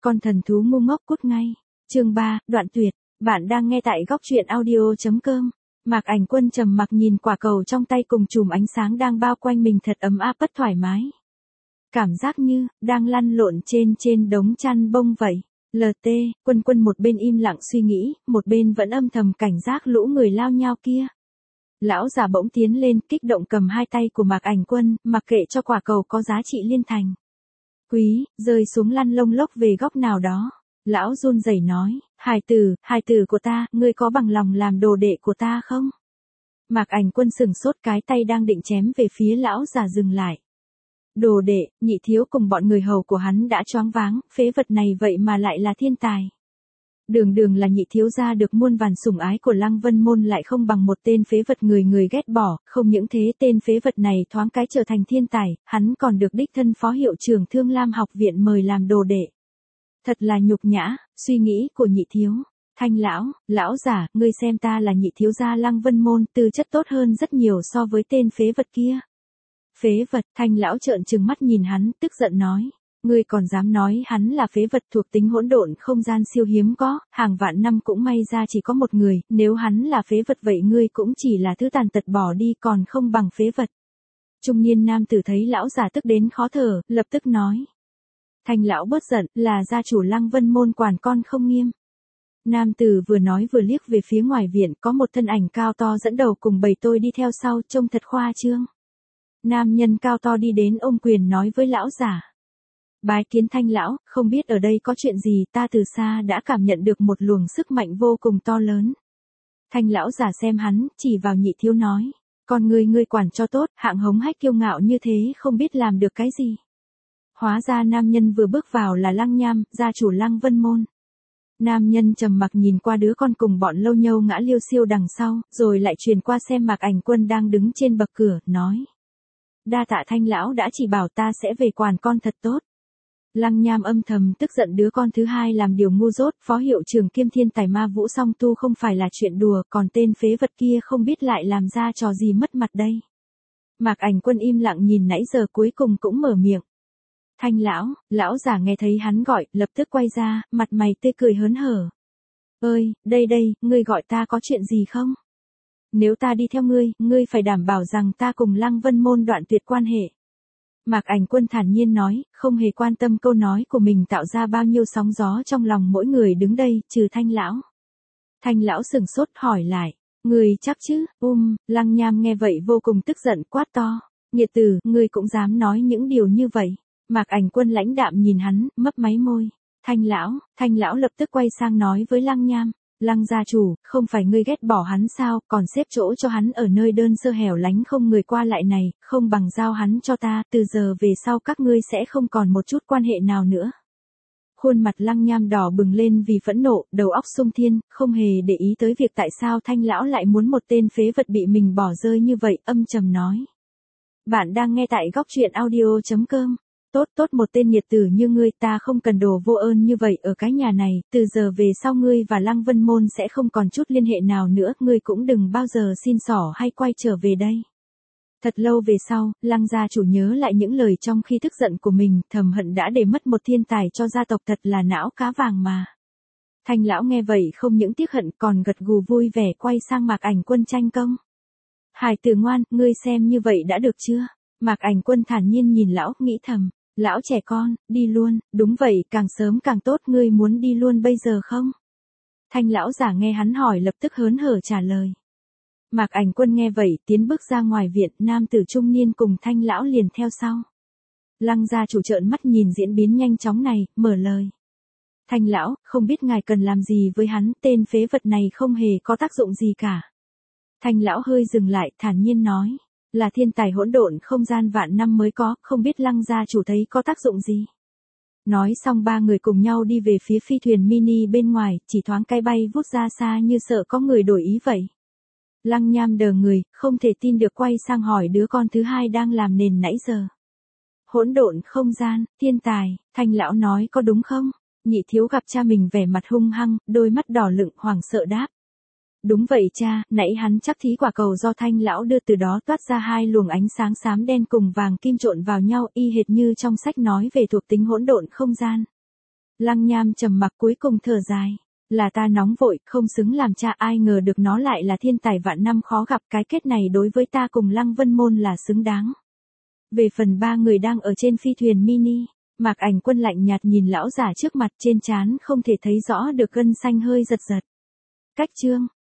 Con thần thú ngu ngốc cút ngay. Chương 3, đoạn tuyệt. Bạn đang nghe tại góc truyện audio.com. Mạc Ảnh Quân trầm mặc nhìn quả cầu trong tay cùng chùm ánh sáng đang bao quanh mình thật ấm áp bất thoải mái. Cảm giác như đang lăn lộn trên đống chăn bông vậy. LT, Quân một bên im lặng suy nghĩ, một bên vẫn âm thầm cảnh giác lũ người lao nhao kia. Lão già bỗng tiến lên, kích động cầm hai tay của Mạc Ảnh Quân, mặc kệ cho quả cầu có giá trị liên thành. Quý, rơi xuống lăn lông lốc về góc nào đó. Lão run rẩy nói, hài tử của ta, ngươi có bằng lòng làm đồ đệ của ta không? Mạc Ảnh Quân sừng sốt, cái tay đang định chém về phía lão già dừng lại. Đồ đệ, Nhị thiếu cùng bọn người hầu của hắn đã choáng váng, phế vật này vậy mà lại là thiên tài. Đường là Nhị thiếu gia được muôn vàn sủng ái của Lăng Vân Môn lại không bằng một tên phế vật người ghét bỏ, không những thế tên phế vật này thoáng cái trở thành thiên tài, hắn còn được đích thân phó hiệu trưởng Thương Lam học viện mời làm đồ đệ. Thật là nhục nhã, suy nghĩ của Nhị thiếu. Thanh lão giả, ngươi xem ta là Nhị thiếu gia Lăng Vân Môn, tư chất tốt hơn rất nhiều so với tên phế vật kia. Phế vật, Thanh lão trợn trừng mắt nhìn hắn, tức giận nói. Ngươi còn dám nói hắn là phế vật thuộc tính hỗn độn không gian siêu hiếm có, hàng vạn năm cũng may ra chỉ có một người, nếu hắn là phế vật vậy ngươi cũng chỉ là thứ tàn tật bỏ đi còn không bằng phế vật. Trung niên nam tử thấy lão già tức đến khó thở, lập tức nói. Thanh lão bớt giận, là gia chủ Lăng Vân Môn quản con không nghiêm. Nam tử vừa nói vừa liếc về phía ngoài viện, có một thân ảnh cao to dẫn đầu cùng bầy tôi đi theo sau, trông thật khoa trương. Nam nhân cao to đi đến ôm quyền nói với lão giả. Bái kiến Thanh lão, không biết ở đây có chuyện gì, ta từ xa đã cảm nhận được một luồng sức mạnh vô cùng to lớn. Thanh lão giả xem hắn, chỉ vào Nhị thiếu nói. Còn ngươi quản cho tốt, hạng hống hách kiêu ngạo như thế không biết làm được cái gì. Hóa ra nam nhân vừa bước vào là Lăng Nham, gia chủ Lăng Vân Môn. Nam nhân trầm mặc nhìn qua đứa con cùng bọn lâu nhâu ngã liêu xiêu đằng sau, rồi lại truyền qua xem Mạc Ảnh Quân đang đứng trên bậc cửa, nói. Đa tạ Thanh lão đã chỉ bảo ta sẽ về quản con thật tốt. Lăng Nham âm thầm tức giận đứa con thứ hai làm điều ngu dốt, phó hiệu trưởng kiêm thiên tài ma vũ song tu không phải là chuyện đùa, còn tên phế vật kia không biết lại làm ra trò gì mất mặt đây. Mạc Ảnh Quân im lặng nhìn nãy giờ cuối cùng cũng mở miệng. Thanh lão giả nghe thấy hắn gọi, lập tức quay ra, mặt mày tươi cười hớn hở. Ơi, đây, ngươi gọi ta có chuyện gì không? Nếu ta đi theo ngươi phải đảm bảo rằng ta cùng Lăng Vân Môn đoạn tuyệt quan hệ. Mạc Ảnh Quân thản nhiên nói, không hề quan tâm câu nói của mình tạo ra bao nhiêu sóng gió trong lòng mỗi người đứng đây, trừ Thanh lão. Thanh lão sừng sốt hỏi lại, ngươi chắc chứ? Lăng Nham nghe vậy vô cùng tức giận quát to. Nghiệt tử, ngươi cũng dám nói những điều như vậy. Mạc Ảnh Quân lãnh đạm nhìn hắn, mấp máy môi. Thanh lão lập tức quay sang nói với Lăng Nham. Lăng gia chủ, không phải ngươi ghét bỏ hắn sao, còn xếp chỗ cho hắn ở nơi đơn sơ hẻo lánh không người qua lại này, không bằng giao hắn cho ta, từ giờ về sau các ngươi sẽ không còn một chút quan hệ nào nữa. Khuôn mặt Lăng Nham đỏ bừng lên vì phẫn nộ, đầu óc xung thiên, không hề để ý tới việc tại sao Thanh lão lại muốn một tên phế vật bị mình bỏ rơi như vậy, âm trầm nói. Bạn đang nghe tại góc truyện audio.com. Tốt một tên nhiệt tử như ngươi, ta không cần đồ vô ơn như vậy ở cái nhà này, từ giờ về sau ngươi và Lăng Vân Môn sẽ không còn chút liên hệ nào nữa, ngươi cũng đừng bao giờ xin xỏ hay quay trở về đây. Thật lâu về sau, Lăng gia chủ nhớ lại những lời trong khi tức giận của mình, thầm hận đã để mất một thiên tài cho gia tộc, thật là não cá vàng mà. Thanh lão nghe vậy không những tiếc hận còn gật gù vui vẻ quay sang Mạc Ảnh Quân tranh công. Hải tử ngoan, ngươi xem như vậy đã được chưa? Mạc Ảnh Quân thản nhiên nhìn lão, nghĩ thầm. Lão trẻ con, đi luôn, đúng vậy, càng sớm càng tốt, ngươi muốn đi luôn bây giờ không? Thanh lão giả nghe hắn hỏi lập tức hớn hở trả lời. Mạc Ảnh Quân nghe vậy, tiến bước ra ngoài viện, nam tử trung niên cùng Thanh lão liền theo sau. Lăng gia chủ trợn mắt nhìn diễn biến nhanh chóng này, mở lời. Thanh lão, không biết ngài cần làm gì với hắn, tên phế vật này không hề có tác dụng gì cả. Thanh lão hơi dừng lại, thản nhiên nói. Là thiên tài hỗn độn không gian vạn năm mới có, không biết Lăng gia chủ thấy có tác dụng gì. Nói xong ba người cùng nhau đi về phía phi thuyền mini bên ngoài, chỉ thoáng cái bay vút ra xa như sợ có người đổi ý vậy. Lăng Nham đờ người, không thể tin được quay sang hỏi đứa con thứ hai đang làm nền nãy giờ. Hỗn độn không gian, thiên tài, Thanh lão nói có đúng không? Nhị thiếu gặp cha mình vẻ mặt hung hăng, đôi mắt đỏ lựng hoảng sợ đáp. Đúng vậy cha, nãy hắn chắc thí quả cầu do Thanh lão đưa từ đó toát ra hai luồng ánh sáng xám đen cùng vàng kim trộn vào nhau y hệt như trong sách nói về thuộc tính hỗn độn không gian. Lăng Nham trầm mặc cuối cùng thở dài. Là ta nóng vội, không xứng làm cha, ai ngờ được nó lại là thiên tài vạn năm khó gặp, cái kết này đối với ta cùng Lăng Vân Môn là xứng đáng. Về phần ba người đang ở trên phi thuyền mini, Mạc Ảnh Quân lạnh nhạt nhìn lão giả trước mặt, trên trán không thể thấy rõ được gân xanh hơi giật giật. Cách chương